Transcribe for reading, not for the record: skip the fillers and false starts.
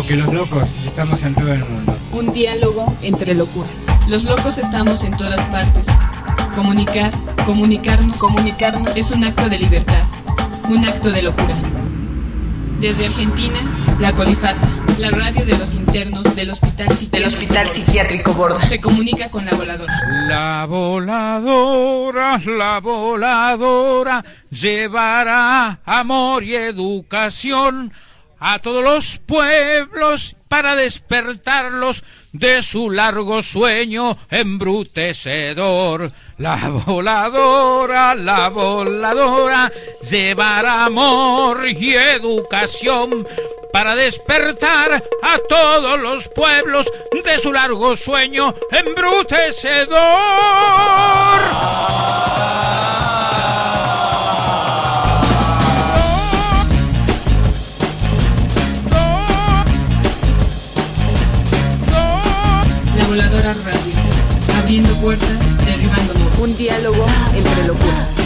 que los locos estamos en todo el mundo. Un diálogo entre locuras. Los locos estamos en todas partes. Comunicarnos es un acto de libertad, un acto de locura. Desde Argentina, La Colifata, la radio de los internos del Hospital Psiquiátrico Borda, se comunica con La Voladora. La voladora llevará amor y educación a todos los pueblos para despertarlos de su largo sueño embrutecedor. La voladora llevará amor y educación para despertar a todos los pueblos de su largo sueño embrutecedor. La Voladora Radio, abriendo puertas, derribando muros. Un diálogo entre locuras.